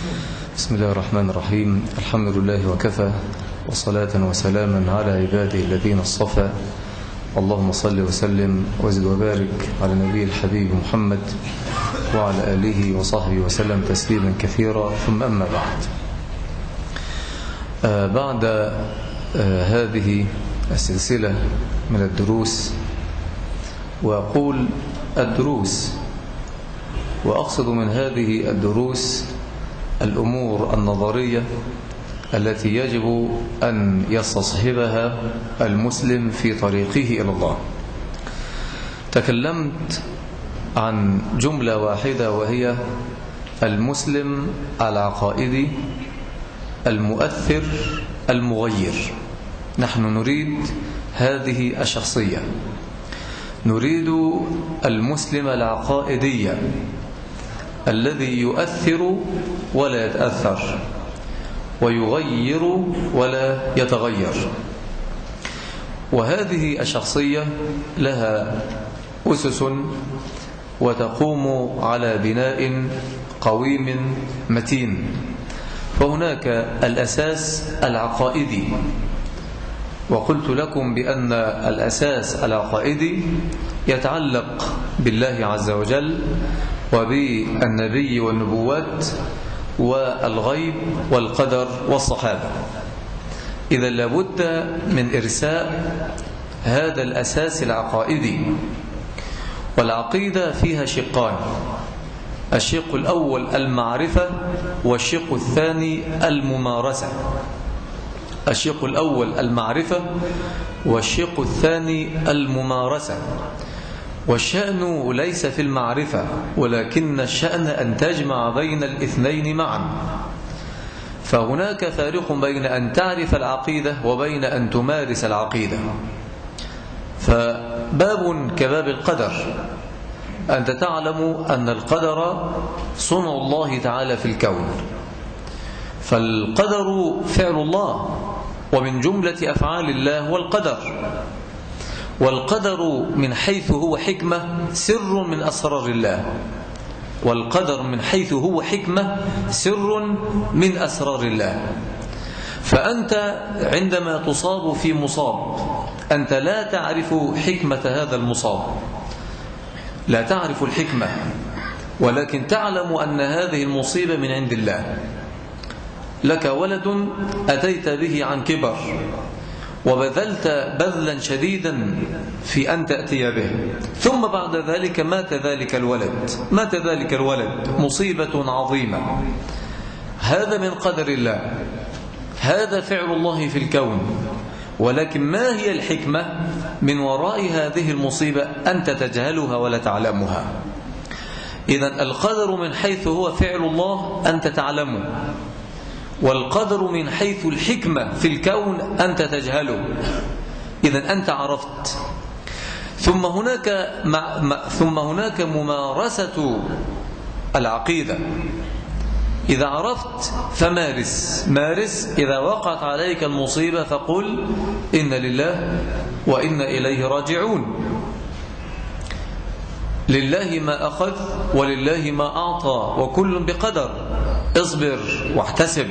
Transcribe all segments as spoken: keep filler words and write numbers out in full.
بسم الله الرحمن الرحيم. الحمد لله وكفى، وصلاة وسلاما على عباده الذين اصطفى. اللهم صل وسلم وزد وبارك على نبي الحبيب محمد وعلى آله وصحبه وسلم تسليما كثيرا، ثم أما بعد. آه بعد آه هذه السلسلة من الدروس، وأقول الدروس وأقصد من هذه الدروس الأمور النظرية التي يجب أن يستصحبها المسلم في طريقه إلى الله. تكلمت عن جملة واحدة، وهي المسلم العقائدي المؤثر المغير. نحن نريد هذه الشخصية، نريد المسلم العقائدي الذي يؤثر ولا يتأثر، ويغير ولا يتغير. وهذه الشخصية لها أسس وتقوم على بناء قويم متين. فهناك الأساس العقائدي، وقلت لكم بأن الأساس العقائدي يتعلق بالله عز وجل وبالنبي والنبوات والغيب والقدر والصحابة. إذا لابد من إرساء هذا الأساس العقائدي. والعقيدة فيها شقان: الشق الأول المعرفة، والشق الثاني الممارسة. الشق الأول المعرفة، والشق الثاني الممارسة. والشأن ليس في المعرفة، ولكن الشأن أن تجمع بين الاثنين معا. فهناك فارق بين أن تعرف العقيدة وبين أن تمارس العقيدة. فباب كباب القدر، أنت تعلم أن القدر صنع الله تعالى في الكون، فالقدر فعل الله، ومن جملة أفعال الله هو القدر. والقدر من حيث هو حكمة سر من أسرار الله. والقدر من حيث هو حكمة سر من أسرار الله. فأنت عندما تصاب في مصاب، أنت لا تعرف حكمة هذا المصاب، لا تعرف الحكمة، ولكن تعلم أن هذه المصيبة من عند الله. لك ولد أتيت به عن كبر، وبذلت بذلا شديدا في أن تأتي به، ثم بعد ذلك مات ذلك الولد مات ذلك الولد مصيبة عظيمة. هذا من قدر الله، هذا فعل الله في الكون. ولكن ما هي الحكمة من وراء هذه المصيبة؟ أنت تجهلها ولا تعلمها. إذن القدر من حيث هو فعل الله أنت تعلمه، والقدر من حيث الحكمة في الكون أنت تجهله. إذن أنت عرفت. ثم هناك مع ثم هناك ممارسة العقيدة. إذا عرفت فمارس مارس. إذا وقعت عليك المصيبة فقل إن لله وإنا إليه راجعون. لله ما أخذ ولله ما أعطى، وكل بقدر. اصبر واحتسب.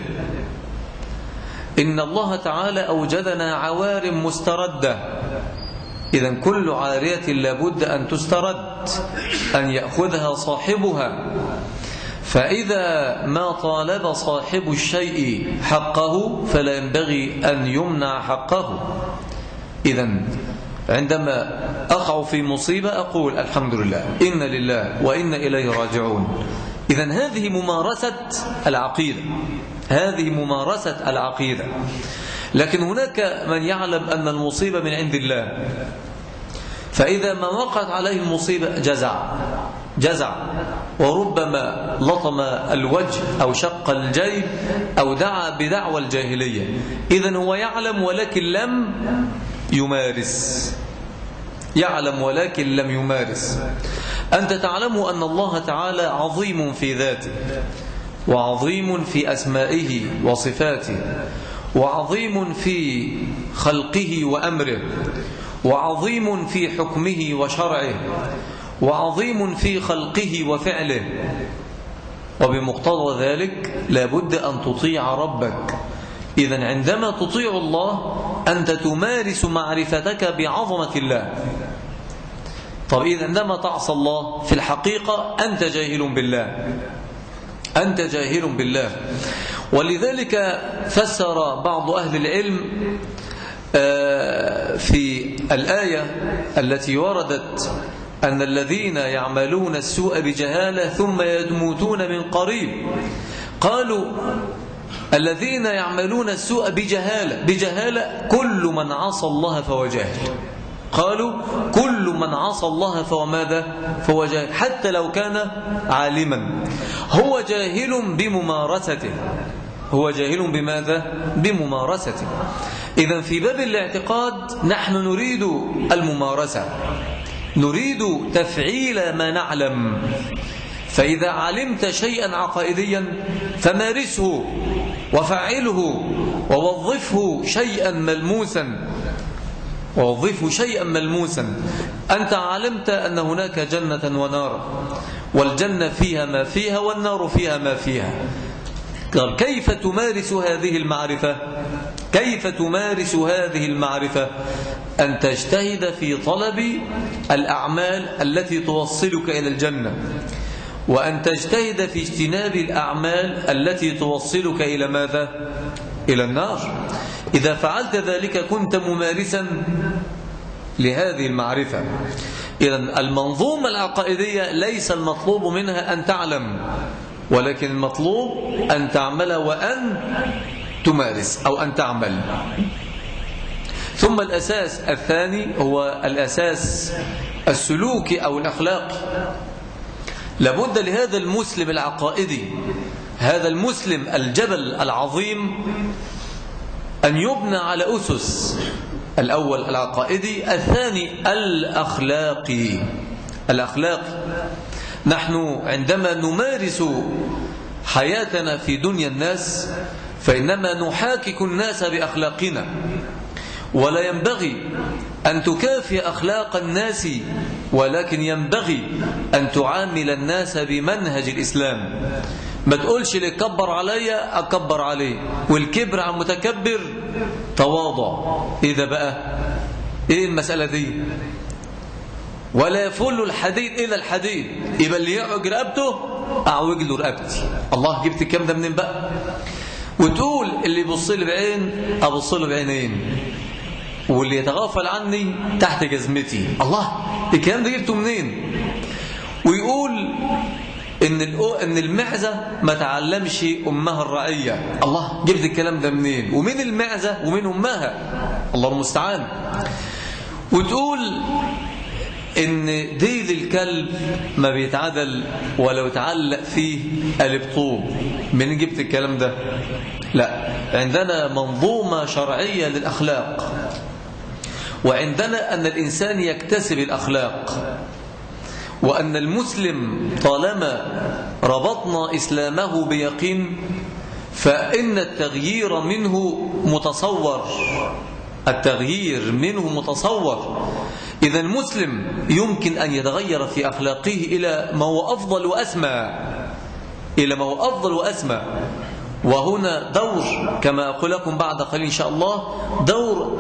إن الله تعالى أوجدنا عوار مستردة. إذن كل عارية لابد أن تسترد، أن يأخذها صاحبها. فإذا ما طالب صاحب الشيء حقه فلا ينبغي أن يمنع حقه. إذن عندما أقع في مصيبة أقول الحمد لله، إن لله وإنا إليه راجعون. إذن هذه ممارسة العقيدة، هذه ممارسة العقيدة. لكن هناك من يعلم أن المصيبة من عند الله، فإذا ما وقعت عليه المصيبة جزع جزع وربما لطم الوجه أو شق الجيب أو دعا بدعوى الجاهلية. إذن هو يعلم ولكن لم يمارس، يعلم ولكن لم يمارس. أنت تعلم أن الله تعالى عظيم في ذاته، وعظيم في أسمائه وصفاته، وعظيم في خلقه وأمره، وعظيم في حكمه وشرعه، وعظيم في خلقه وفعله. وبمقتضى ذلك لابد أن تطيع ربك. إذن عندما تطيع الله أنت تمارس معرفتك بعظمة الله. طب إذا عندما تعصى الله في الحقيقة أنت جاهل بالله، أنت جاهل بالله. ولذلك فسر بعض أهل العلم في الآية التي وردت أن الذين يعملون السوء بجهالة ثم يموتون من قريب، قالوا الذين يعملون السوء بجهالة، بجهالة كل من عصى الله فهو جاهل. قالوا كل من عصى الله فهو ماذا؟ فهو جاهل، حتى لو كان عالما هو جاهل بممارسته، هو جاهل بماذا؟ بممارسته. إذن في باب الاعتقاد نحن نريد الممارسة، نريد تفعيل ما نعلم. فإذا علمت شيئا عقائديا فمارسه وفعله ووظفه شيئا ملموسا، ووظفه شيئا ملموسا. أنت علمت أن هناك جنة ونار، والجنة فيها ما فيها والنار فيها ما فيها. قال كيف تمارس هذه المعرفة؟ كيف تمارس هذه المعرفة؟ أن تجتهد في طلب الأعمال التي توصلك إلى الجنة، وأن تجتهد في اجتناب الأعمال التي توصلك إلى ماذا؟ إلى النار. إذا فعلت ذلك كنت ممارسا لهذه المعرفة. إذن المنظومة العقائدية ليس المطلوب منها أن تعلم، ولكن المطلوب أن تعمل وأن تمارس أو أن تعمل. ثم الأساس الثاني هو الأساس السلوكي أو الأخلاقي. لابد لهذا المسلم العقائدي، هذا المسلم الجبل العظيم، أن يبنى على أسس: الأول العقائدي، الثاني الأخلاقي. الأخلاقي نحن عندما نمارس حياتنا في دنيا الناس فإنما نحاكك الناس بأخلاقنا، ولا ينبغي أن تكافئ أخلاق الناس، ولكن ينبغي أن تعامل الناس بمنهج الإسلام. ما تقولش اللي كبر عليا أكبر عليه، والكبر على المتكبر تواضع. إيه ده بقى؟ إيه المسألة دي؟ ولا يفل الحديد إلى الحديد، يبقى اللي يعوج رقبته أعوج له رقبتي. الله، جبت الكلام ده منين بقى؟ وتقول اللي يبص لي بعين أبص له بعينين، واللي يتغافل عني تحت جزمتي. الله، الكلام ده جبته منين؟ ويقول إن إن المعزة ما تعلمش أمها الرعية. الله، جبت الكلام ده منين؟ ومين المعزة ومين أمها؟ الله المستعان. وتقول إن ديل الكلب ما بيتعدل ولو يتعلق فيه قلب طوب. من جبت الكلام ده؟ لا، عندنا منظومة شرعية للأخلاق، وعندنا أن الإنسان يكتسب الأخلاق، وأن المسلم طالما ربطنا إسلامه بيقين فإن التغيير منه متصور، التغيير منه متصور. إذا المسلم يمكن أن يتغير في أخلاقه إلى ما هو أفضل وأسمى، إلى ما هو أفضل وأسمى. وهنا دور، كما أقول لكم بعد قليل إن شاء الله، دور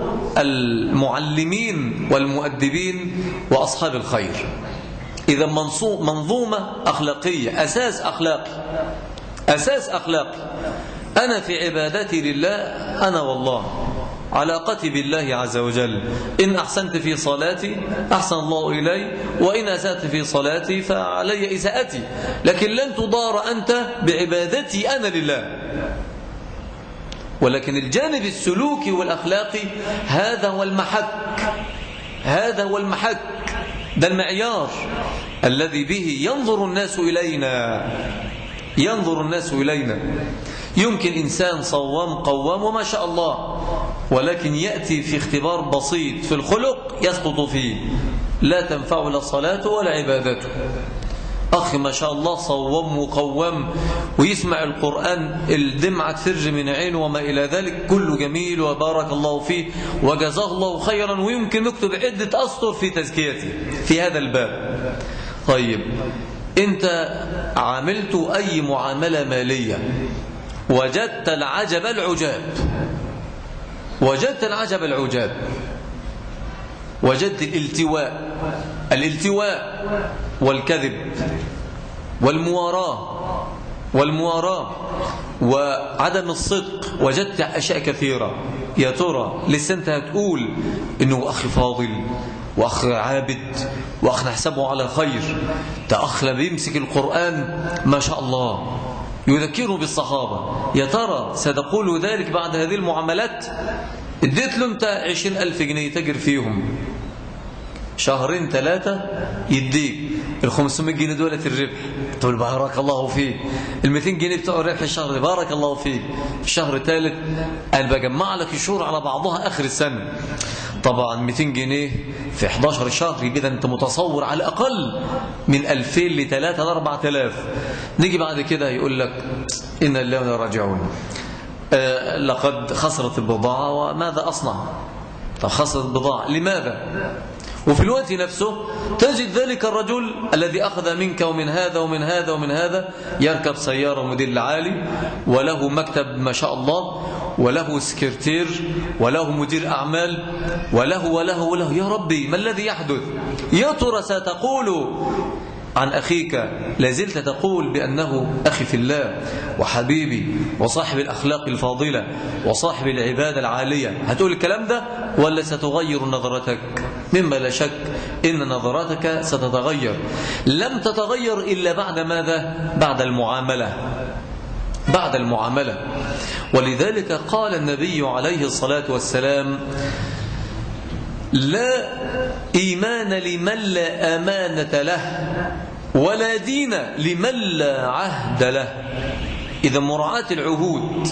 المعلمين والمؤدبين وأصحاب الخير. إذا منظومة أخلاقية، أساس أخلاقي، أساس أخلاقي. أنا في عبادتي لله، أنا والله علاقتي بالله عز وجل، إن أحسنت في صلاتي أحسن الله إلي، وإن أسأت في صلاتي فعلي إساءتي، لكن لن تضار أنت بعبادتي أنا لله. ولكن الجانب السلوكي والأخلاقي هذا هو المحك، هذا هو المحك، ده المعيار الذي به ينظر الناس إلينا، ينظر الناس إلينا. يمكن إنسان صوام قوام وما شاء الله، ولكن يأتي في اختبار بسيط في الخلق يسقط فيه، لا تنفع لا صلاته ولا عبادته. أخي ما شاء الله صوام وقوام ويسمع القرآن الدمعة تفرج من عينه وما إلى ذلك، كله جميل وبارك الله فيه وجزاه الله خيرا، ويمكن نكتب عدة أسطر في تزكيته في هذا الباب. طيب أنت عاملت أي معاملة مالية وجدت العجب العجاب، وجدت العجب العجاب، وجدت الالتواء الالتواء والكذب والمواراة والمواراة وعدم الصدق، وجدت أشياء كثيرة. يا ترى لسه أنت هتقول إنه أخي فاضل وأخ عابد وأخ نحسبه على خير، ده أخ بيمسك القرآن ما شاء الله يذكره بالصحابة، يا ترى ستقول ذلك بعد هذه المعاملات؟ اديت له أنت عشرين ألف جنيه تجر فيهم، شهرين ثلاثة يديك الخمسمائة جنيه دولة الربح، تقول بارك الله فيك. المئتين جنيه بتوع الربح الشهر ده بارك الله فيك. الشهر الثالث أنا بجمع لك الشهور على بعضها آخر السنة، طبعا مئتين جنيه في إحداشر شهر يبقى أنت متصور على الأقل من ألفين لثلاثة لأربعة آلاف. نيجي بعد كده يقول لك إن الله وإنا راجعون، آه لقد خسرت البضاعة وماذا أصنع؟ طب خسرت البضاعة لماذا؟ وفي الوقت نفسه تجد ذلك الرجل الذي أخذ منك ومن هذا ومن هذا ومن هذا يركب سيارة موديل عالي، وله مكتب ما شاء الله، وله سكرتير، وله مدير أعمال، وله وله وله. يا ربي ما الذي يحدث؟ يا ترى ستقول عن أخيك لازلت تقول بأنه أخي في الله وحبيبي وصاحب الأخلاق الفاضلة وصاحب العبادة العالية، هتقول الكلام ده ولا ستغير نظرتك؟ مما لا شك إن نظرتك ستتغير، لم تتغير إلا بعد ماذا؟ بعد المعاملة، بعد المعاملة. ولذلك قال النبي عليه الصلاة والسلام: لا إيمان لمن لا أمانة له، ولا دين لمن لا عهد له. إذا مراعاة العهود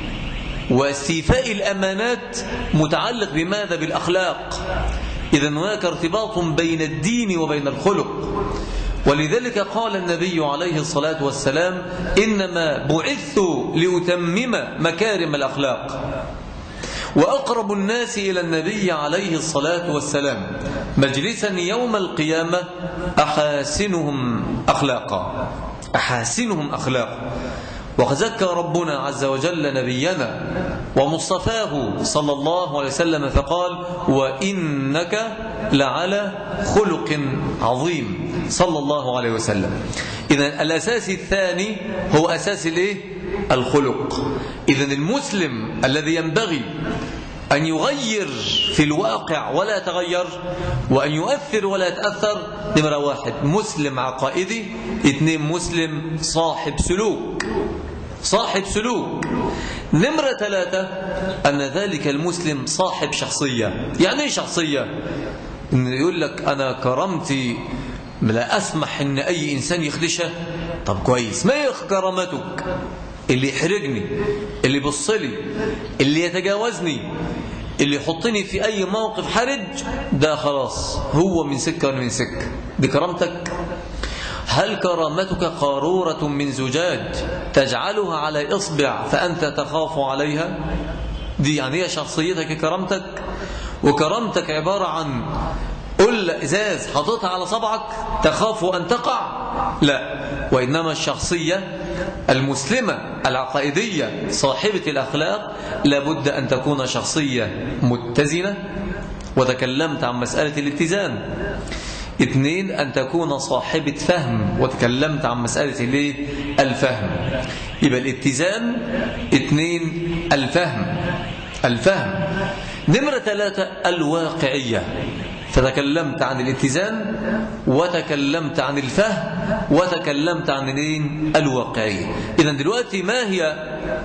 واستيفاء الأمانات متعلق بماذا؟ بالأخلاق. إذا هناك ارتباط بين الدين وبين الخلق. ولذلك قال النبي عليه الصلاة والسلام: إنما بعثت لأتمم مكارم الأخلاق. وأقرب الناس إلى النبي عليه الصلاة والسلام مجلسا يوم القيامة أحاسنهم أخلاقا، أحاسنهم أخلاقا. وقد ذكر ربنا عز وجل نبينا ومصطفاه صلى الله عليه وسلم فقال: وإنك لعلى خلق عظيم صلى الله عليه وسلم. إذن الأساس الثاني هو أساس الإيه؟ الخلق. إذن المسلم الذي ينبغي أن يغير في الواقع ولا يتغير، وأن يؤثر ولا يتأثر، نمرة واحد مسلم عقائدي، اثنين مسلم صاحب سلوك، صاحب سلوك. نمرة ثلاثة أن ذلك المسلم صاحب شخصية. يعني ايه شخصية؟ إن يقول لك أنا كرامتي لا أسمح إن أي إنسان يخدشه. طب كويس، ما هي كرامتك؟ اللي يحرجني، اللي يبصلي، اللي يتجاوزني، اللي يحطني في أي موقف حرج، ده خلاص هو من سكة ولا من سكة. دي كرامتك؟ هل كرامتك قارورة من زجاج تجعلها على إصبع فأنت تخاف عليها؟ دي يعني هي شخصيتك كرامتك؟ وكرامتك عبارة عن قل إزاز حطيتها على صبعك تخاف أن تقع؟ لا، وإنما الشخصية المسلمة العقائدية صاحبة الأخلاق لابد أن تكون شخصية متزنة، وتكلمت عن مسألة الاتزان. اثنين، أن تكون صاحبة فهم، وتكلمت عن مسألة الفهم. يبقى الاتزان، اثنين الفهم، الفهم. نمرة ثلاثة الواقعية، فتكلمت عن الاتزان وتكلمت عن الفهم وتكلمت عن الواقعية. إذن دلوقتي ما هي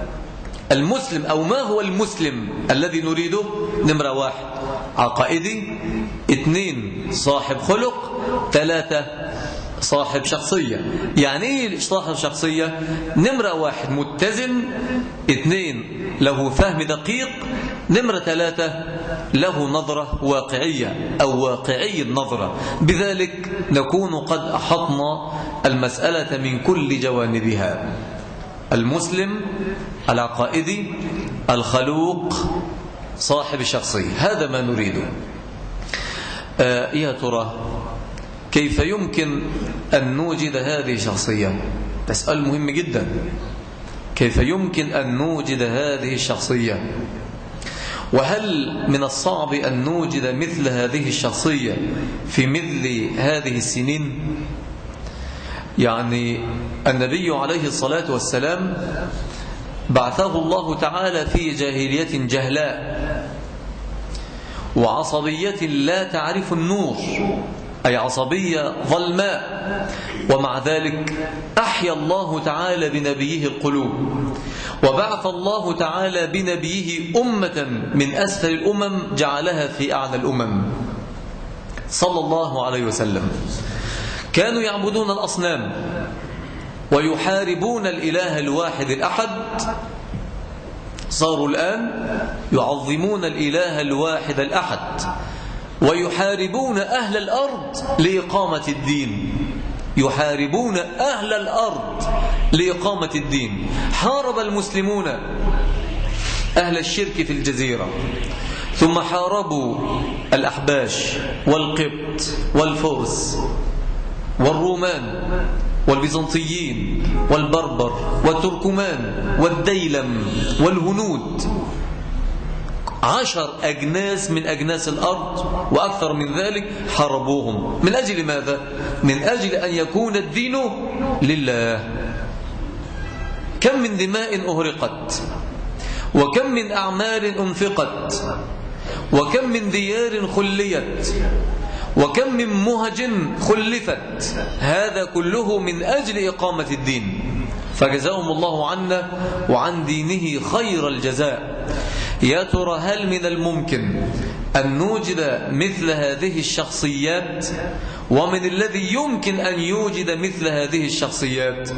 المسلم أو ما هو المسلم الذي نريده؟ نمرة واحد عقائدي، اثنين صاحب خلق، ثلاثة صاحب شخصية. يعني ايه صاحب شخصية؟ نمرة واحد متزن، اثنين له فهم دقيق، نمرة ثلاثة له نظرة واقعية أو واقعي النظرة. بذلك نكون قد أحطنا المسألة من كل جوانبها: المسلم العقائدي الخلوق صاحب الشخصية. هذا ما نريده. آه يا ترى كيف يمكن أن نوجد هذه الشخصية؟ ده سؤال مهم جدا. كيف يمكن أن نوجد هذه الشخصية؟ وهل من الصعب أن نوجد مثل هذه الشخصية في مثل هذه السنين؟ يعني النبي عليه الصلاة والسلام بعثه الله تعالى في جاهلية جهلاء وعصبية لا تعرف النور، أي عصبية ظلماء، ومع ذلك أحيا الله تعالى بنبيه القلوب، وبعث الله تعالى بنبيه أمة من أسفل الأمم جعلها في أعلى الأمم صلى الله عليه وسلم. كانوا يعبدون الأصنام ويحاربون الإله الواحد الأحد، صاروا الآن يعظمون الإله الواحد الأحد ويحاربون أهل الأرض لإقامة الدين. يحاربون أهل الأرض لإقامة الدين. حارب المسلمون أهل الشرك في الجزيرة، ثم حاربوا الأحباش والقبط والفرس والرومان والبيزنطيين والبربر والتركمان والديلم والهنود، عشر أجناس من أجناس الأرض وأكثر من ذلك حاربوهم. من أجل ماذا؟ من أجل أن يكون الدين لله. كم من دماء أهرقت، وكم من أعمال أنفقت، وكم من ديار خليت، وكم من مهج خلفت، هذا كله من أجل إقامة الدين، فجزاهم الله عنا وعن دينه خير الجزاء. يا ترى هل من الممكن أن نوجد مثل هذه الشخصيات؟ ومن الذي يمكن أن يوجد مثل هذه الشخصيات؟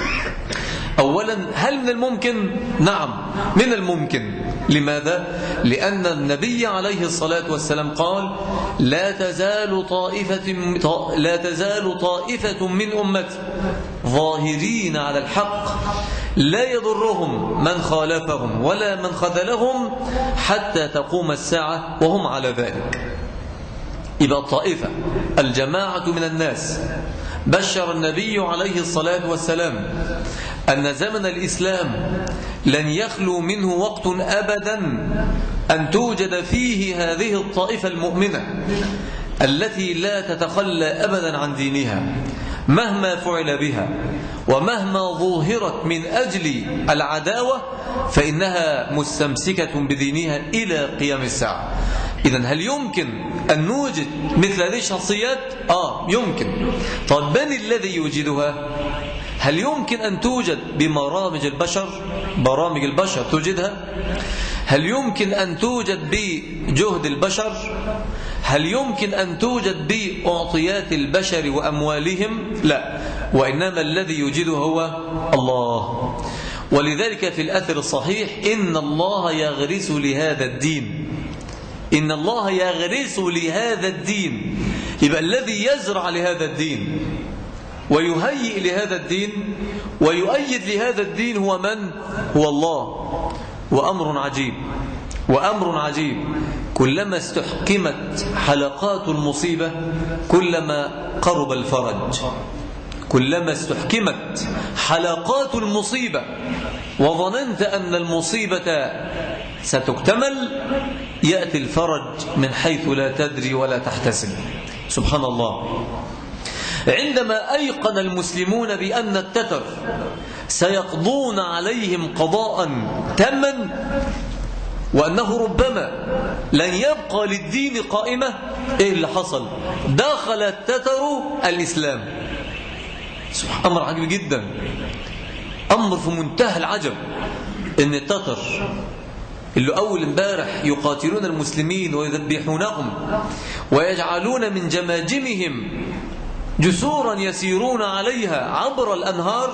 أولا، هل من الممكن؟ نعم من الممكن. لماذا؟ لأن النبي عليه الصلاة والسلام قال: لا تزال طائفة لا تزال طائفة من أمتي ظاهرين على الحق لا يضرهم من خالفهم ولا من خذلهم حتى تقوم الساعة وهم على ذلك. إذا الطائفة الجماعة من الناس بشر النبي عليه الصلاة والسلام أن زمن الإسلام لن يخلو منه وقت أبدا أن توجد فيه هذه الطائفة المؤمنة التي لا تتخلى أبدا عن دينها مهما فعل بها، ومهما ظهرت من أجل العداوة فإنها مستمسكة بدينها إلى قيام الساعة. إذن هل يمكن أن نوجد مثل هذه الشخصيات؟ آه يمكن. طيب من الذي يوجدها؟ هل يمكن أن توجد ببرامج البشر؟ برامج البشر توجدها؟ هل يمكن أن توجد بجهد البشر؟ هل يمكن أن توجد بأعطيات البشر وأموالهم؟ لا، وإنما الذي يوجده هو الله. ولذلك في الأثر الصحيح: إن الله يغرس لهذا الدين، إن الله يغرس لهذا الدين. يبقى الذي يزرع لهذا الدين ويهيئ لهذا الدين ويؤيد لهذا الدين هو من؟ هو الله. وأمر عجيب، وأمر عجيب، كلما استحكمت حلقات المصيبة كلما قرب الفرج. كلما استحكمت حلقات المصيبة وظننت أن المصيبة ستكتمل يأتي الفرج من حيث لا تدري ولا تحتسب. سبحان الله. عندما أيقن المسلمون بأن التتر سيقضون عليهم قضاء تاما وأنه ربما لن يبقى للدين قائمة، إيه اللي حصل؟ دخل التتر الإسلام. أمر عجيب جدا، أمر في منتهى العجب، إن التتر اللي أول امبارح يقاتلون المسلمين ويذبحونهم ويجعلون من جماجمهم جسورا يسيرون عليها عبر الأنهار،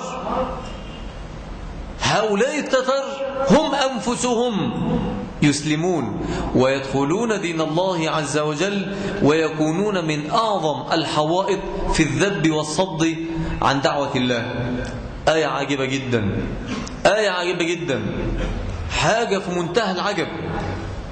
هؤلاء التتر هم أنفسهم يسلمون ويدخلون دين الله عز وجل ويكونون من أعظم الحوائط في الذب والصد عن دعوة الله. آية عجيبة جدا، آية عجيبة جدا، حاجة في منتهى العجب.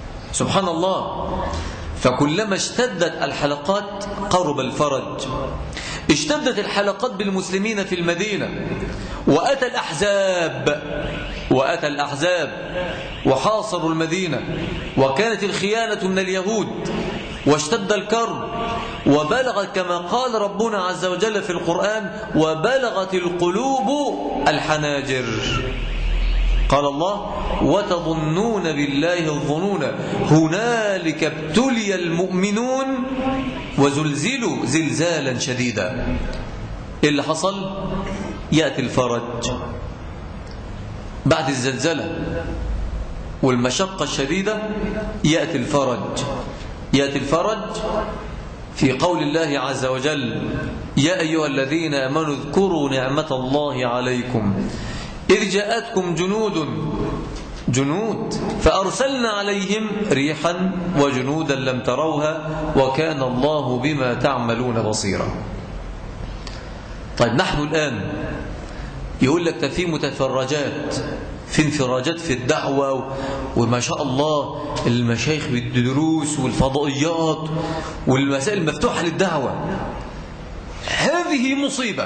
سبحان الله. فكلما اشتدت الحلقات قرب الفرج. اشتدت الحلقات بالمسلمين في المدينة، وأتى الأحزاب وأتى الأحزاب وحاصروا المدينة، وكانت الخيانة من اليهود، واشتد الكرب، وبلغت كما قال ربنا عز وجل في القرآن: وبلغت القلوب الحناجر. قال الله: وتظنون بالله الظنون هنالك ابتلي المؤمنون وزلزلوا زلزالا شديدا. إيه اللي حصل؟ يأتي الفرج بعد الزلزلة والمشقة الشديدة، يأتي الفرج. يأتي الفرج في قول الله عز وجل: يا أيها الذين آمنوا اذكروا نعمة الله عليكم إذ جاءتكم جنود جنود فأرسلنا عليهم ريحا وجنودا لم تروها وكان الله بما تعملون بصيرا. طيب نحن الآن يقول لك في متفرجات، في انفراجات في الدعوة، وما شاء الله المشايخ بالدروس والفضائيات والمسائل المفتوحة للدعوة. هذه مصيبة،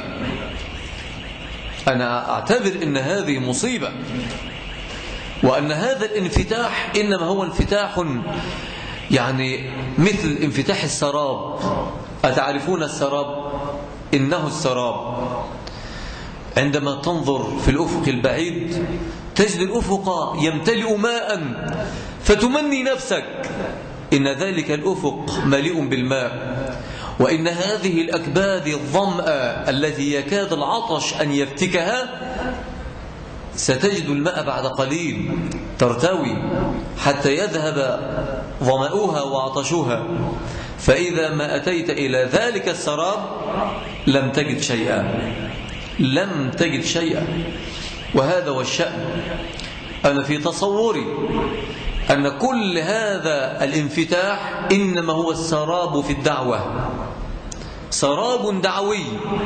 أنا أعتبر أن هذه مصيبة، وأن هذا الانفتاح إنما هو انفتاح يعني مثل انفتاح السراب. أتعرفون السراب؟ إنه السراب عندما تنظر في الأفق البعيد تجد الأفق يمتلئ ماء، فتمني نفسك إن ذلك الأفق مليء بالماء، وإن هذه الأكباد الظمأ التي يكاد العطش أن يفتكها ستجد الماء بعد قليل ترتوي حتى يذهب ظمأها وعطشها، فإذا ما أتيت إلى ذلك السراب لم تجد شيئا، لم تجد شيئا. وهذا هو الشأن. أنا في تصوري أن كل هذا الانفتاح إنما هو السراب في الدعوة، سراب دعوي،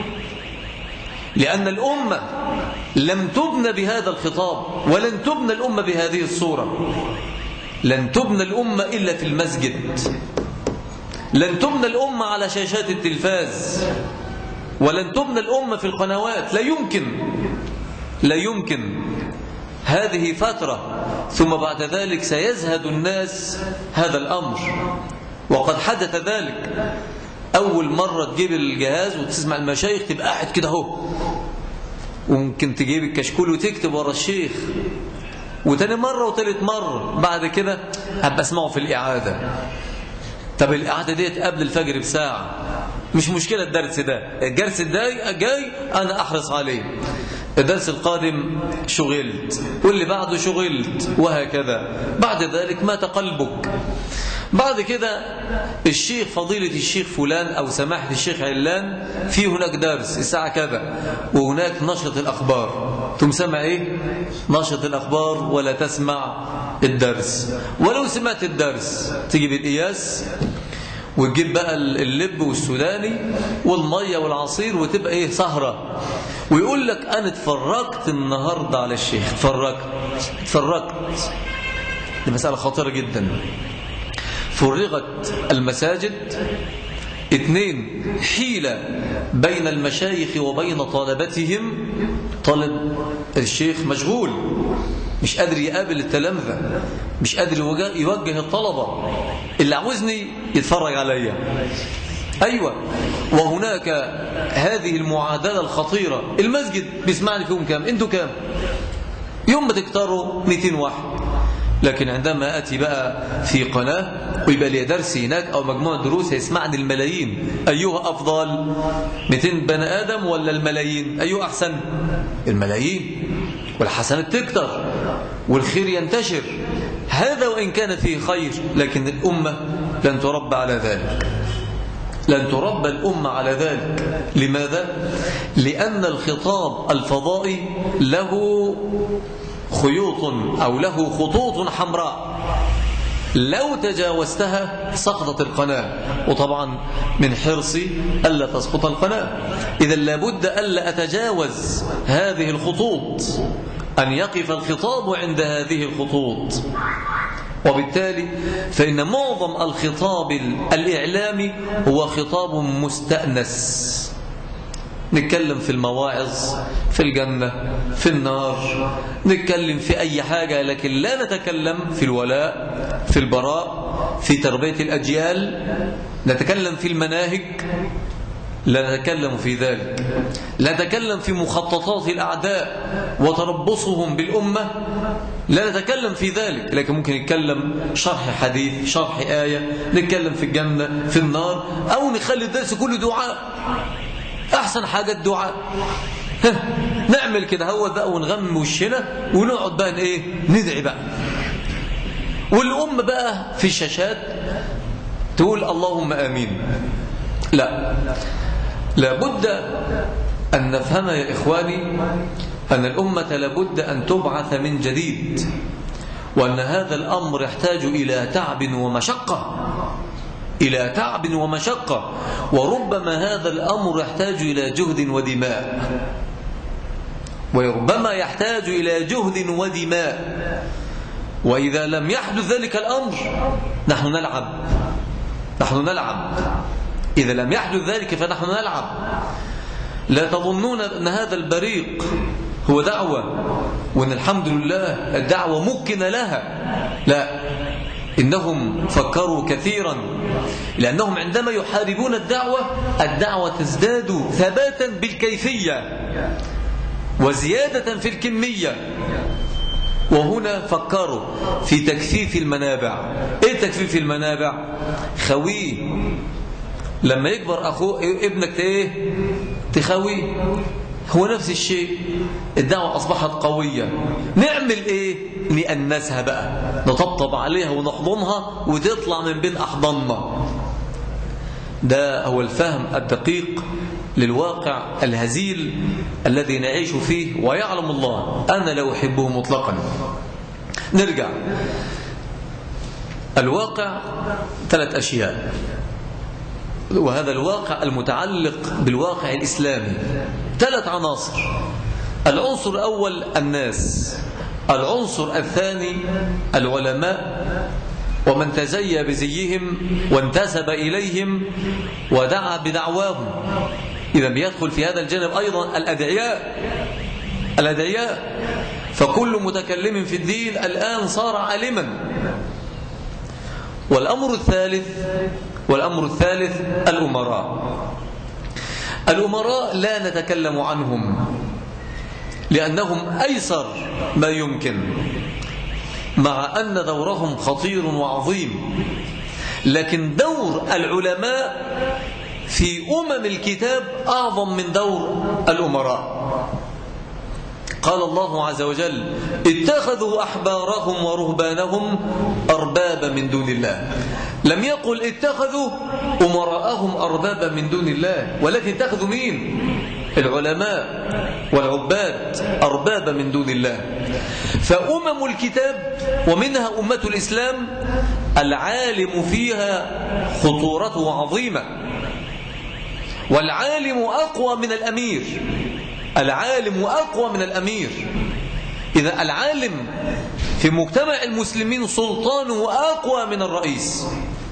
لأن الأمة لم تبنى بهذا الخطاب، ولن تبنى الأمة بهذه الصورة. لن تبنى الأمة إلا في المسجد، لن تبنى الأمة على شاشات التلفاز، ولن تبنى الأمة في القنوات. لا يمكن، لا يمكن. هذه فترة، ثم بعد ذلك سيزهد الناس هذا الأمر، وقد حدث ذلك. أول مرة تجيب الجهاز وتسمع المشايخ تبقى قاعد كده اهو، وممكن تجيب الكشكول وتكتب ورا الشيخ، وتاني مرة وتالت مرة بعد كده هبقى اسمعه في الإعادة. طب الإعادة ديت قبل الفجر بساعة، مش مشكلة. الدرس ده الدرس ده جاي أنا أحرص عليه، الدرس القادم شغلت، واللي بعده شغلت، وهكذا. بعد ذلك مات قلبك. بعد كده الشيخ فضيلة الشيخ فلان أو سماحة الشيخ علان في هناك درس الساعة كذا، وهناك نشرة الأخبار. ثم سمع إيه؟ نشرة الأخبار ولا تسمع الدرس. ولو سمعت الدرس تجيب القياس وتجيب بقى اللب والسوداني والمية والعصير، وتبقى إيه؟ سهرة. ويقول لك أنا اتفرجت النهاردة على الشيخ، اتفرجت اتفرجت دي مسألة خطيرة جدا. فرغت المساجد. اثنين، حيلة بين المشايخ وبين طلبتهم. طالب الشيخ مشغول، مش قادر يقابل التلامذة، مش قادر يوجه الطلبة، اللي عاوزني يتفرج عليا. أيوة. وهناك هذه المعادلة الخطيرة. المسجد بيسمعني فيهم كام؟ انتوا كام؟ يوم ما تكتروا مئتين واحد. لكن عندما أتي بقى في قناة ويبقى لي درس هناك أو مجموعة دروس هيسمعني الملايين، أيها أفضل؟ مئتين بني آدم ولا الملايين؟ أيها أحسن؟ الملايين، والحسنات تكتر والخير ينتشر. هذا وإن كان فيه خير، لكن الأمة لن تربى على ذلك، لن تربى الأمة على ذلك. لماذا؟ لأن الخطاب الفضائي له خيوط أو له خطوط حمراء، لو تجاوزتها سقطت القناة. وطبعا من حرصي ألا تسقط القناة، إذا لابد ألا أتجاوز هذه الخطوط، أن يقف الخطاب عند هذه الخطوط. وبالتالي فإن معظم الخطاب الإعلامي هو خطاب مستأنس، نتكلم في المواعظ، في الجنة، في النار، نتكلم في أي حاجة، لكن لا نتكلم في الولاء، في البراء، في تربية الأجيال. نتكلم في المناهج، لا نتكلم في ذلك. لا نتكلم في مخططات الأعداء وتربصهم بالأمة، لا نتكلم في ذلك، لكن ممكن نتكلم شرح حديث، شرح آية، نتكلم في الجنة، في النار، أو نخلي الدرس كله دعاء. أحسن حاجة الدعاء. نعمل كده هو بقى ونغم وشنا ونقعد بقى إيه؟ ندعي بقى. والأم بقى في الشاشات تقول اللهم آمين. لا، لابد أن نفهم يا إخواني أن الأمة لابد أن تبعث من جديد، وأن هذا الأمر يحتاج إلى تعب ومشقة، إلى تعب ومشقة، وربما هذا الأمر يحتاج إلى جهد ودماء، وربما يحتاج إلى جهد ودماء. وإذا لم يحدث ذلك الأمر نحن نلعب، نحن نلعب. إذا لم يحدث ذلك فنحن نلعب. لا تظنون أن هذا البريق هو دعوة وأن الحمد لله الدعوة ممكن لها. لا، إنهم فكروا كثيرا، لأنهم عندما يحاربون الدعوة الدعوة تزداد ثباتا بالكيفية وزيادة في الكمية. وهنا فكروا في تكثيف المنابع. إيه تكثيف المنابع؟ خويه لما يكبر أخوه ابنك إيه؟ تخويه. هو نفس الشيء، الدعوة أصبحت قوية، نعمل إيه؟ نأنسها بقى، نطبطب عليها ونحضنها وتطلع من بين أحضاننا. ده هو الفهم الدقيق للواقع الهزيل الذي نعيش فيه، ويعلم الله أنا لا أحبه مطلقا. نرجع. الواقع ثلاث أشياء، وهذا الواقع المتعلق بالواقع الإسلامي ثلاث عناصر. العنصر الأول الناس، العنصر الثاني العلماء ومن تزيى بزيهم وانتسب إليهم ودعا بدعواهم. إذا بيدخل في هذا الجانب أيضا الأدعياء، الأدعياء فكل متكلم في الدين الآن صار عالما. والأمر الثالث والأمر الثالث الأمراء. الأمراء لا نتكلم عنهم لأنهم أيسر ما يمكن، مع أن دورهم خطير وعظيم، لكن دور العلماء في أمم الكتاب أعظم من دور الأمراء. قال الله عز وجل اتخذوا أحبارهم ورهبانهم أربابا من دون الله. لم يقل اتخذوا أمراءهم أربابا من دون الله، ولكن اتخذوا مين؟ العلماء والعباد أربابا من دون الله. فأمم الكتاب ومنها أمة الإسلام العالم فيها خطورته عظيمة، والعالم أقوى من الأمير، العالم أقوى من الأمير. إذا العالم في مجتمع المسلمين سلطانه أقوى من الرئيس.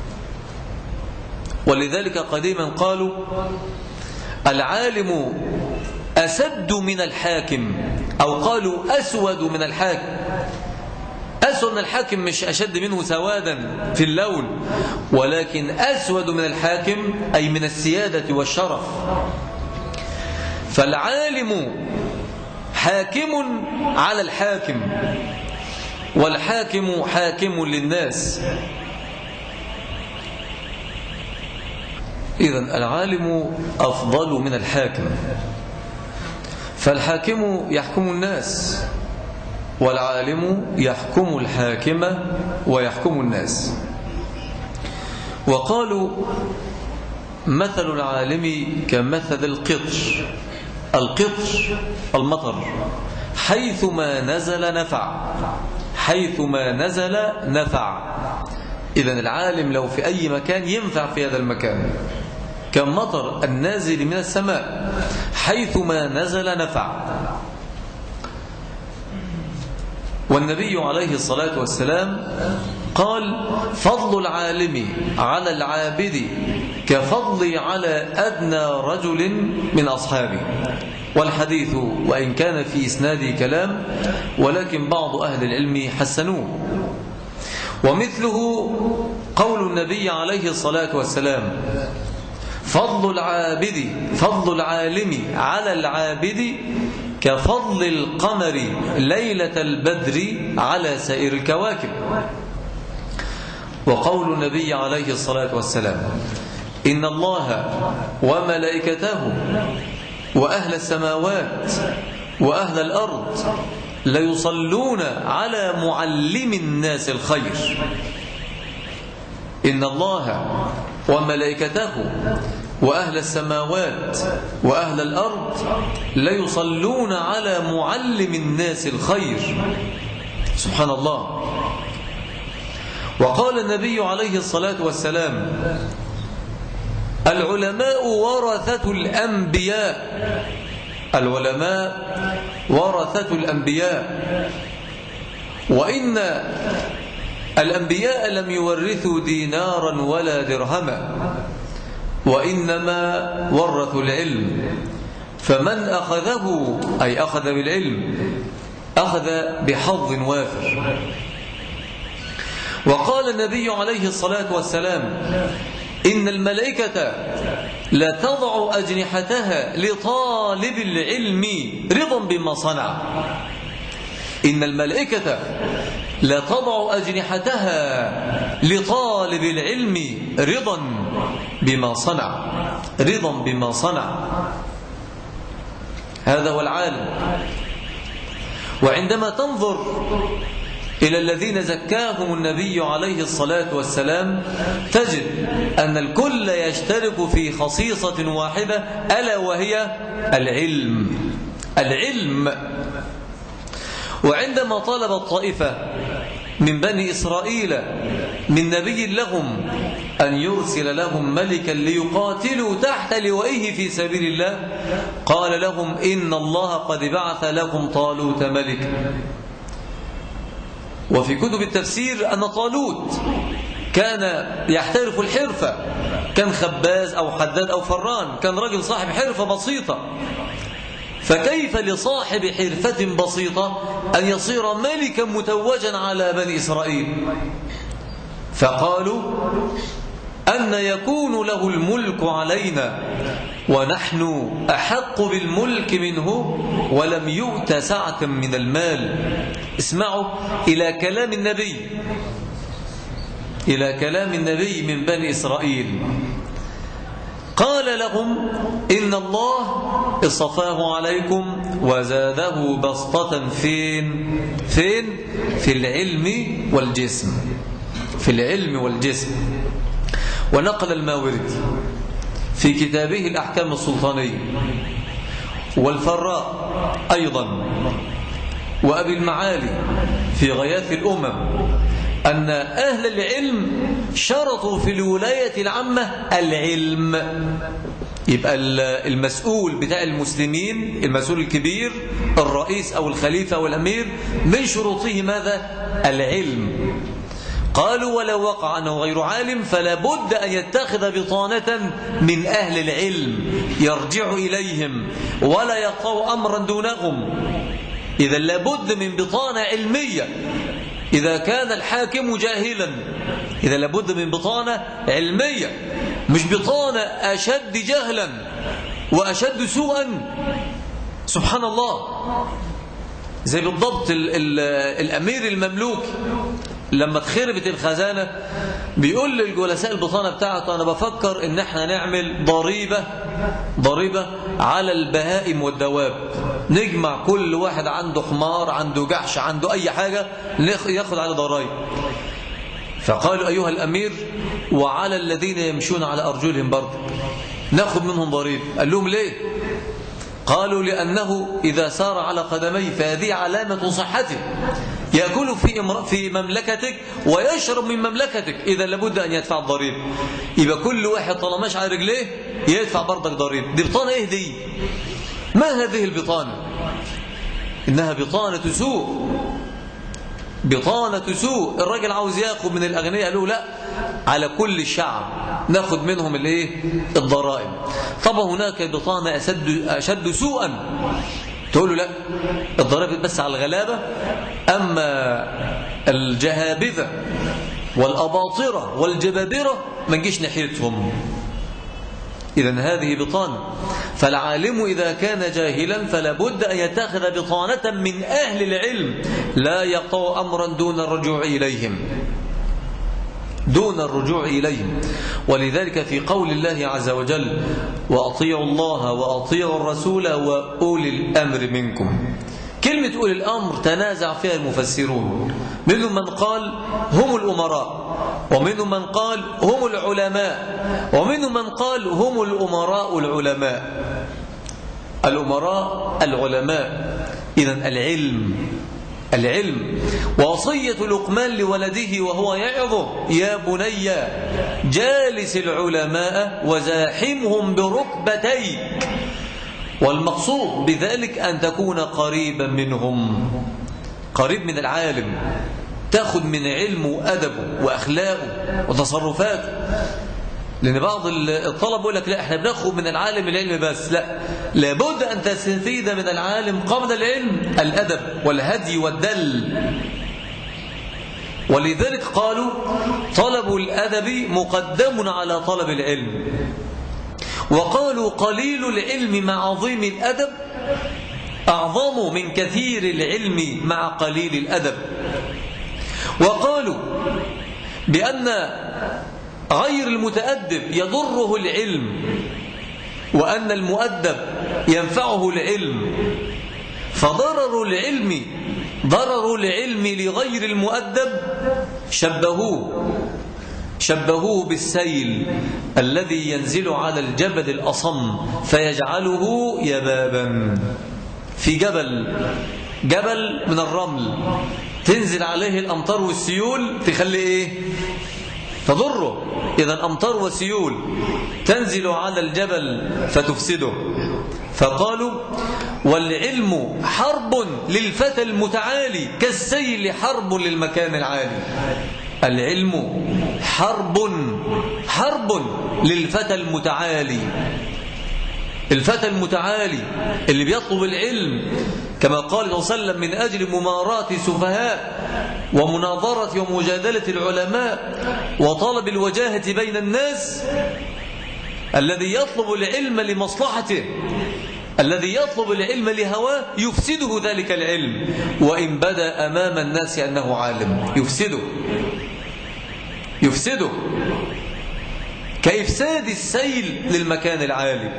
ولذلك قديما قالوا العالم أسد من الحاكم، أو قالوا أسود من الحاكم. أسود من الحاكم مش أشد منه سوادا في اللون، ولكن أسود من الحاكم أي من السيادة والشرف. فالعالم حاكم على الحاكم، والحاكم حاكم للناس. إذن العالم أفضل من الحاكم، فالحاكم يحكم الناس، والعالم يحكم الحاكم ويحكم الناس. وقالوا مثل العالم كمثل القطر. القطر المطر، حيثما نزل نفع، حيثما نزل نفع. إذن العالم لو في أي مكان ينفع في هذا المكان، كالمطر النازل من السماء، حيثما نزل نفع. والنبي عليه الصلاة والسلام قال فضل العالم على العابد كفضلي على أدنى رجل من أصحابي. والحديث وإن كان في إسناده كلام ولكن بعض أهل العلم حسنوه. ومثله قول النبي عليه الصلاة والسلام: فضل العابد فضل العالم على العابد كفضل القمر ليلة البدر على سائر الكواكب. وقول النبي عليه الصلاة والسلام: إن الله وملائكته وأهل السماوات وأهل الأرض ليصلون على معلم الناس الخير. إن الله وملائكته وأهل السماوات وأهل الأرض ليصلون على معلم الناس الخير. سبحان الله. وقال النبي عليه الصلاة والسلام: العلماء ورثة الأنبياء. العلماء ورثة الأنبياء، وإن الأنبياء لم يورثوا دينارا ولا درهما، وإنما ورثوا العلم، فمن أخذه أي أخذ بالعلم أخذ بحظ وافر. وقال النبي عليه الصلاة والسلام: إن الملائكة لا تضع أجنحتها لطالب العلم رضا بما صنع. إن الملائكة لا تضع أجنحتها لطالب العلم رضا بما صنع. رضا بما صنع، هذا هو العالم. وعندما تنظر إلى الذين زكاهم النبي عليه الصلاة والسلام تجد أن الكل يشترك في خصيصة واحدة، ألا وهي العلم. العلم. وعندما طلب الطائفة من بني إسرائيل من نبي لهم أن يرسل لهم ملكا ليقاتلوا تحت لوائه في سبيل الله، قال لهم: إن الله قد بعث لكم طالوت ملكا. وفي كتب التفسير أن طالوت كان يحترف الحرفة، كان خباز أو حداد أو فران، كان رجل صاحب حرفة بسيطة. فكيف لصاحب حرفة بسيطة أن يصير ملكا متوجا على بني إسرائيل؟ فقالوا: أن يكون له الملك علينا ونحن أحق بالملك منه ولم يؤت سعة من المال. اسمعوا إلى كلام النبي، إلى كلام النبي من بني إسرائيل. قال لهم: إن الله اصطفاه عليكم وزاده بسطة فين؟ فين؟ في العلم والجسم. في العلم والجسم. ونقل الماوردي في كتابه الأحكام السلطانية، والفراء أيضا، وأبي المعالي في غياث الأمم، أن أهل العلم شرطوا في الولاية العامة العلم. يبقى المسؤول بتاع المسلمين، المسؤول الكبير، الرئيس أو الخليفة أو الأمير، من شروطه ماذا؟ العلم. قالوا: ولو وقع أنه غير عالم فلا بد أن يتخذ بطانة من أهل العلم يرجع إليهم ولا يقطع أمرا دونهم. إذا لابد من بطانة علمية. إذا كان الحاكم جاهلا، إذا لابد من بطانة علمية، مش بطانة أشد جهلا وأشد سوءا. سبحان الله. زي بالضبط ال ال الأمير المملوكي لما اتخربت الخزانة بيقول للجلساء البطانة بتاعته: أنا بفكر إن احنا نعمل ضريبة ضريبة على البهائم والدواب، نجمع كل واحد عنده حمار، عنده جحش، عنده أي حاجة، ياخد على ضرائب. فقالوا: أيها الأمير، وعلى الذين يمشون على أرجلهم برضه ناخد منهم ضريب. قال لهم: ليه؟ قالوا: لأنه إذا سار على قدميه فهذه علامة صحته، يأكل في في مملكتك ويشرب من مملكتك، إذا لابد أن يدفع الضريب. يبقى كل واحد طالما على رجليه يدفع برضك ضريب. دي بطانة إيه دي؟ ما هذه البطانة؟ إنها بطانة سوء، بطانة سوء. الراجل عاوز ياخد من الأغنياء، قالوا لا، على كل الشعب ناخد منهم الايه الضرائب. طبعا هناك بطانة أشد, أشد سوءا، تقول له لا، الضرائب بس على الغلابة، أما الجهابذة والأباطرة والجبابرة ما نجيش ناحيتهم. إذن هذه بطانة. فالعالم إذا كان جاهلا فلا بد أن يتخذ بطانة من أهل العلم لا يقطع أمرا دون الرجوع إليهم دون الرجوع إليهم. ولذلك في قول الله عز وجل: وأطيعوا الله وأطيعوا الرسول وأولي الأمر منكم. كلمة أولي الأمر تنازع فيها المفسرون، منهم من قال هم الأمراء، ومنهم من قال هم العلماء، ومنهم من قال هم الأمراء العلماء. الأمراء العلماء. إذن العلم العلم وصية لقمان لولده وهو يعظه: يا بني جالس العلماء وزاحمهم بركبتيك. والمقصود بذلك أن تكون قريبا منهم، قريب من العالم، تأخذ من علمه وأدبه وأخلاقه وتصرفاته. لأن بعض الطلب يقول لك لا، احنا بناخذ من العالم العلم بس. لا، لابد أن تستفيد من العالم قبل العلم الأدب والهدي والدل. ولذلك قالوا طلب الأدب مقدم على طلب العلم. وقالوا قليل العلم مع عظيم الأدب أعظم من كثير العلم مع قليل الأدب. وقالوا بأن غير المتأدب يضره العلم، وأن المؤدب ينفعه العلم. فضرر العلم ضرر العلم لغير المؤدب شبهوه شبهوه بالسيل الذي ينزل على الجبل الأصم فيجعله يبابا. في جبل جبل من الرمل تنزل عليه الأمطار والسيول تخلي إيه؟ تضره. إذا أمطار وسيول تنزل على الجبل فتفسده. فقالوا والعلم حرب للفتى المتعالي كالسيل حرب للمكان العالي. العلم حرب حرب للفتى المتعالي. الفتى المتعالي اللي بيطلب العلم كما قال صلى الله عليه وسلم من أجل مماراة سفهاء ومناظرة ومجادلة العلماء وطلب الوجاهة بين الناس، الذي يطلب العلم لمصلحته، الذي يطلب العلم لهواه يفسده ذلك العلم، وإن بدا أمام الناس أنه عالم يفسده يفسده كإفساد السيل للمكان العالي.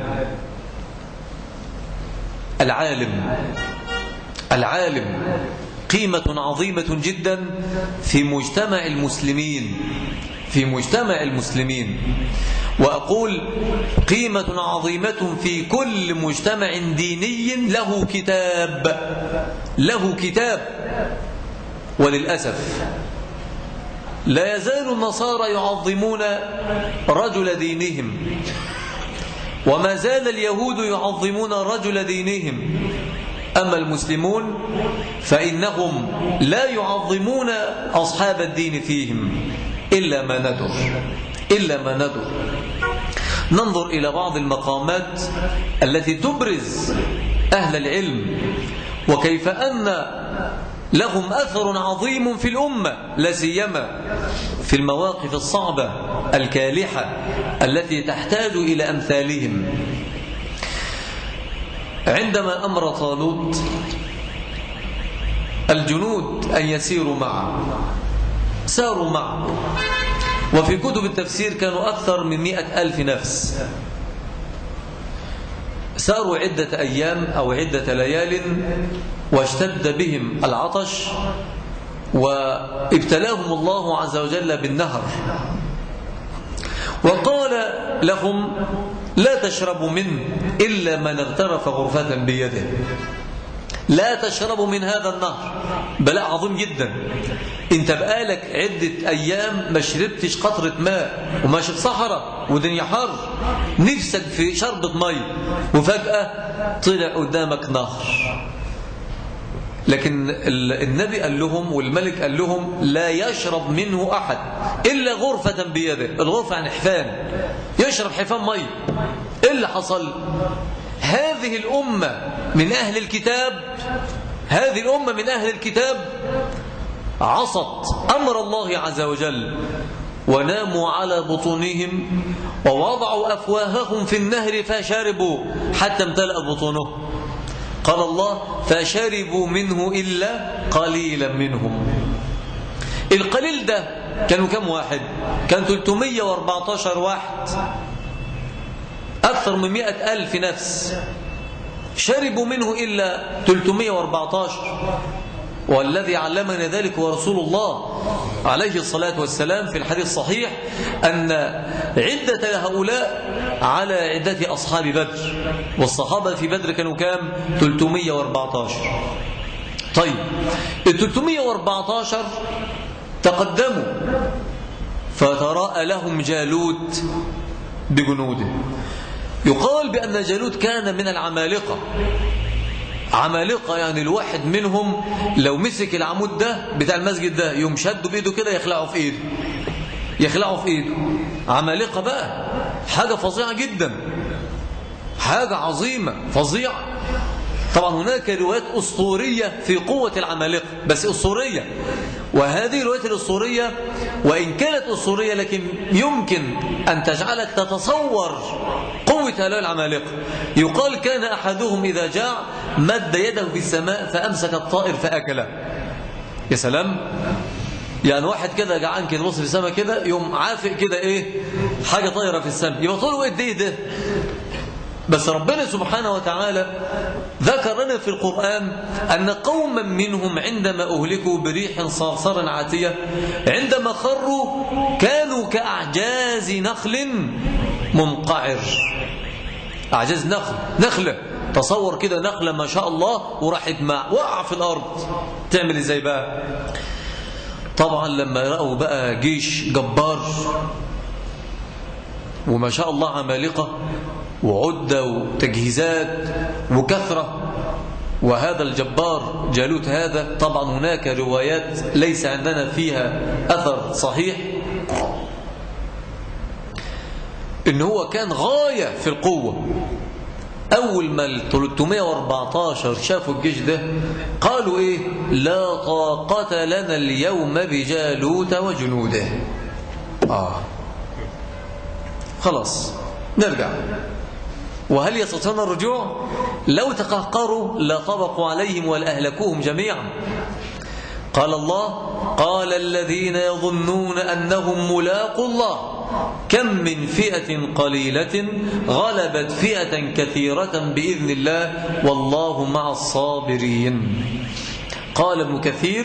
العالم العالم قيمة عظيمة جدا في مجتمع المسلمين في مجتمع المسلمين وأقول قيمة عظيمة في كل مجتمع ديني له كتاب له كتاب. وللأسف لا يزال النصارى يعظمون رجل دينهم، وما زال اليهود يعظمون رجل دينهم. أما المسلمون فإنهم لا يعظمون أصحاب الدين فيهم إلا ما ندر إلا ما ندر ننظر إلى بعض المقامات التي تبرز أهل العلم، وكيف أن لهم أثر عظيم في الأمة، لا سيما في المواقف الصعبة الكالحة التي تحتاج إلى أمثالهم. عندما أمر طالوت الجنود أن يسيروا معه ساروا معه، وفي كتب التفسير كانوا أكثر من مئة ألف نفس. ساروا عدة أيام أو عدة ليال واشتد بهم العطش وابتلاهم الله عز وجل بالنهر، وقال لهم لا تشربوا منه إلا من اغترف غرفة بيده. لا تشربوا من هذا النهر، بلاء عظيم جدا. انت بقالك عدة أيام ما شربتش قطرة ماء وماشي في صحراء ودنيا حر، نفسك في شربة مي، وفجأة طلع قدامك نهر. لكن النبي قال لهم والملك قال لهم لا يشرب منه أحد إلا غرفة بيده. الغرفة عن حفان، يشرب حفان مي. إيه اللي حصل؟ هذه الأمة من أهل الكتاب هذه الأمة من أهل الكتاب عصت أمر الله عز وجل، وناموا على بطونهم ووضعوا أفواههم في النهر فشربوا حتى امتلأت بطونهم. قال الله فشربوا منه إلا قليلا منهم. القليل ده كانوا كم واحد؟ كان ثلاثمائة وأربعة عشر واحد، أكثر من مئة ألف نفس. شربوا منه إلا ثلاثمائة وأربعة عشر، والذي علمنا ذلك ورسول الله عليه الصلاة والسلام في الحديث الصحيح أن عدة هؤلاء على عدة أصحاب بدر، والصحابة في بدر كانوا كام؟ ثلاثمائة وأربعة عشر. طيب ال ثلاثمائة وأربعة عشر تقدموا فتراءى لهم جالوت بجنوده. يقال بأن جالوت كان من العمالقة. عمالقة يعني الواحد منهم لو مسك العمود ده بتاع المسجد ده يوم شده بإيده كده يخلعه في إيده يخلعه في إيده. عمالقة بقى، حاجة فظيعة جدا، حاجة عظيمة فظيعة. طبعا هناك روايات أسطورية في قوة العمالقة، بس أسطورية، وهذه الروايات الأسطورية وإن كانت أسطورية لكن يمكن أن تجعلك تتصور قوة هؤلاء العمالقة. يقال كان أحدهم إذا جاع مد يده في السماء فأمسك الطائر فأكله. يا سلام، يعني واحد كده جعان كده بص في السماء كده يوم عافق كده إيه حاجة طايرة في السماء، يبقى طول وقت ده ده. بس ربنا سبحانه وتعالى ذكر لنا في القرآن أن قوما منهم عندما أهلكوا بريح صرصر عاتية عندما خروا كانوا كأعجاز نخل منقعر. أعجاز نخل، نخلة، تصور كده نخلة ما شاء الله وراحت مع وقع في الأرض، تعمل إزاي بقى؟ طبعا لما رأوا بقى جيش جبار وما شاء الله عمالقة وعدة وتجهيزات وكثرة، وهذا الجبار جالوت هذا طبعا هناك روايات ليس عندنا فيها أثر صحيح إن هو كان غاية في القوة. أول ما ال ثلاثمائة وأربعة عشر شافوا الجيش ده قالوا إيه؟ لا طاقة لنا اليوم بجالوت وجنوده. آه خلاص نرجع. وهل يستطيعون الرجوع؟ لو تقهقروا لطبقوا عليهم ولأهلكوهم جميعا. قال الله قال الذين يظنون أنهم ملاقوا الله كم من فئة قليلة غلبت فئة كثيرة بإذن الله والله مع الصابرين. قال ابن كثير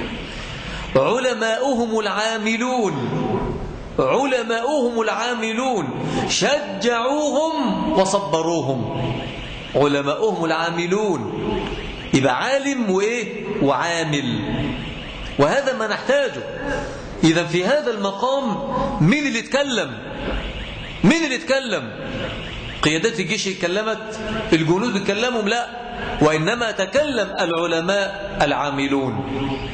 علماؤهم العاملون علماؤهم العاملون شجعوهم وصبروهم. علماؤهم العاملون يبقى عالم وإيه وعامل، وهذا ما نحتاجه. إذا في هذا المقام مين اللي اتكلم؟ مين اللي اتكلم؟ قيادات الجيش اتكلمت؟ الجنود اتكلموا؟ لا، وإنما تكلم العلماء العاملون.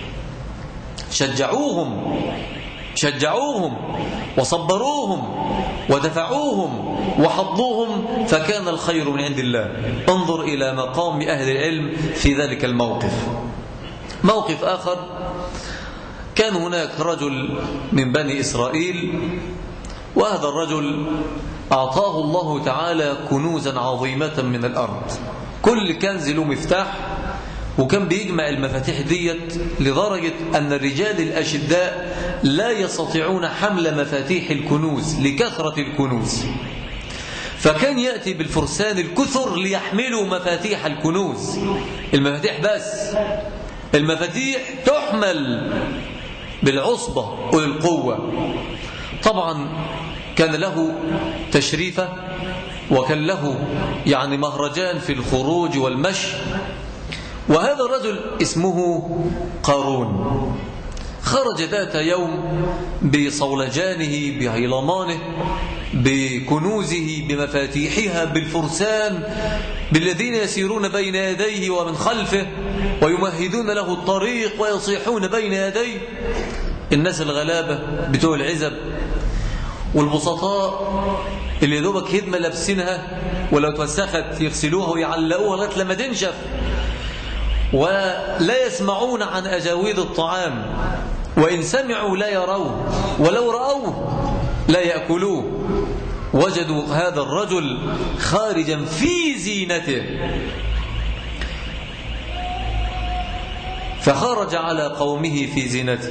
شجعوهم شجعوهم وصبروهم ودفعوهم وحضوهم، فكان الخير من عند الله. انظر إلى مقام أهل العلم في ذلك الموقف. موقف آخر، كان هناك رجل من بني إسرائيل، وهذا الرجل أعطاه الله تعالى كنوزا عظيمة من الأرض، كل كنز له مفتاح، وكان بيجمع المفاتيح ديت لدرجة أن الرجال الأشداء لا يستطيعون حمل مفاتيح الكنوز لكثرة الكنوز، فكان يأتي بالفرسان الكثر ليحملوا مفاتيح الكنوز. المفاتيح بس، المفاتيح تحمل بالعصبة والقوة. طبعا كان له تشريفة وكان له يعني مهرجان في الخروج والمشي. وهذا الرجل اسمه قارون. خرج ذات يوم بصولجانه بهيلمانه بكنوزه بمفاتيحها بالفرسان بالذين يسيرون بين يديه ومن خلفه ويمهدون له الطريق ويصيحون بين يديه. الناس الغلابة بتوع العزب والبسطاء اللي يدوبك هدمة لابسينها ولو توسخت يغسلوها ويعلقوها لغاية لما تنشف، ولا يسمعون عن أجاويد الطعام، وإن سمعوا لا يروه، ولو رأوه لا يأكلوه. وجدوا هذا الرجل خارجا في زينته، فخرج على قومه في زينته.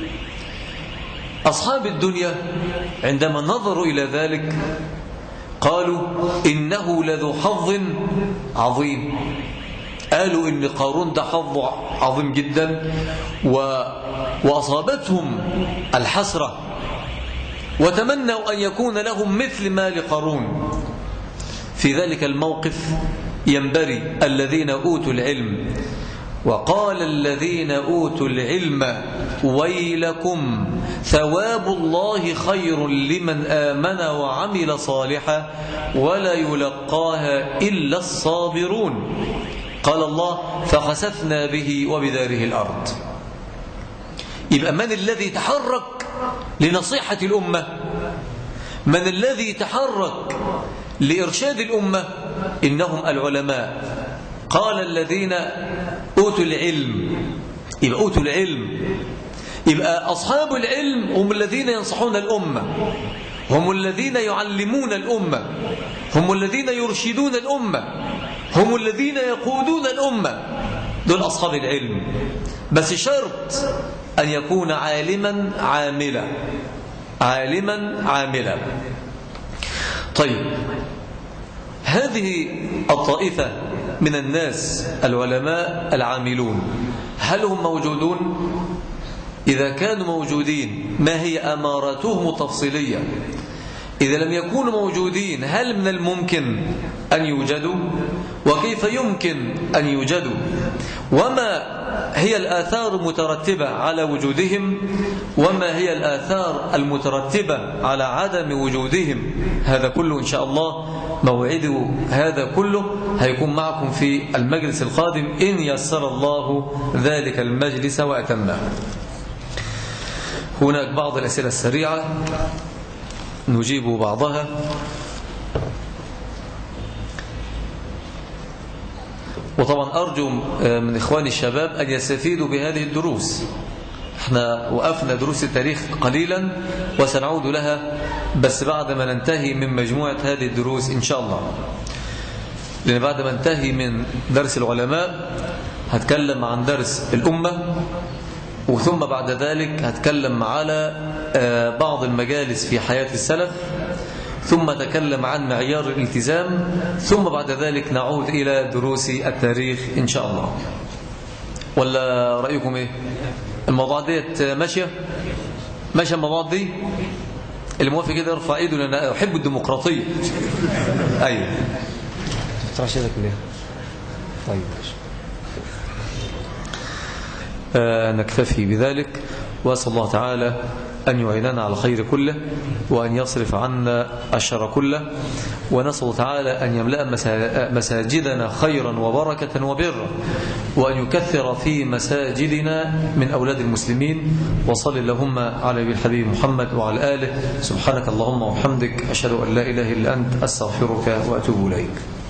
أصحاب الدنيا عندما نظروا إلى ذلك قالوا إنه لذو حظ عظيم، قالوا إن قارون ده حظ عظيم جدا، و... وأصابتهم الحسرة وتمنوا أن يكون لهم مثل ما لقارون. في ذلك الموقف ينبري الذين أوتوا العلم، وقال الذين أوتوا العلم ويلكم ثواب الله خير لمن آمن وعمل صالحا ولا يلقاها إلا الصابرون. قال الله فخسفنا به وبداره الأرض. يبقى من الذي تحرك لنصيحة الأمة؟ من الذي تحرك لإرشاد الأمة؟ إنهم العلماء. قال الذين أوتوا العلم، يبقى أوتوا العلم، يبقى أصحاب العلم هم الذين ينصحون الأمة، هم الذين يعلمون الأمة، هم الذين يرشدون الأمة، هم الذين يقودون الأمة. دول أصحاب العلم، بس شرط أن يكون عالما عاملا، عالما عاملا. طيب، هذه الطائفة من الناس العلماء العاملون هل هم موجودون؟ إذا كانوا موجودين ما هي أماراتهم التفصيلية؟ إذا لم يكونوا موجودين هل من الممكن أن يوجدوا؟ وكيف يمكن أن يوجدوا؟ وما هي الآثار المترتبة على وجودهم؟ وما هي الآثار المترتبة على عدم وجودهم؟ هذا كله إن شاء الله موعد هذا كله هيكون معكم في المجلس القادم إن يسر الله ذلك المجلس وأتمه. هناك بعض الأسئلة السريعة نجيب بعضها. وطبعا أرجو من إخواني الشباب أن يستفيدوا بهذه الدروس. احنا وقفنا دروس التاريخ قليلا وسنعود لها بس بعد ما ننتهي من مجموعة هذه الدروس إن شاء الله، لأن بعد ما ننتهي من درس العلماء هتكلم عن درس الأمة، وثم بعد ذلك هتكلم على بعض المجالس في حياة السلف، ثم تكلم عن معيار الالتزام، ثم بعد ذلك نعود إلى دروس التاريخ إن شاء الله. ولا رأيكم إيه؟ الموضوع ديت ماشية؟ ماشية الموضوع دي؟ اللي موافق كده يرفع ايده لأن أنا أحب الديمقراطية. أيوة. تفتح يدك ليه؟ طيب. آه نكتفي بذلك، وأسأل الله تعالى أن يعيننا على الخير كله وأن يصرف عنا الشر كله، ونسأل الله تعالى أن يملأ مساجدنا خيرا وبركة وبرا، وأن يكثر في مساجدنا من أولاد المسلمين. وصل اللهم على الحبيب محمد وعلى آله. سبحانك اللهم وبحمدك أشهد أن لا إله إلا أنت أستغفرك وأتوب إليك.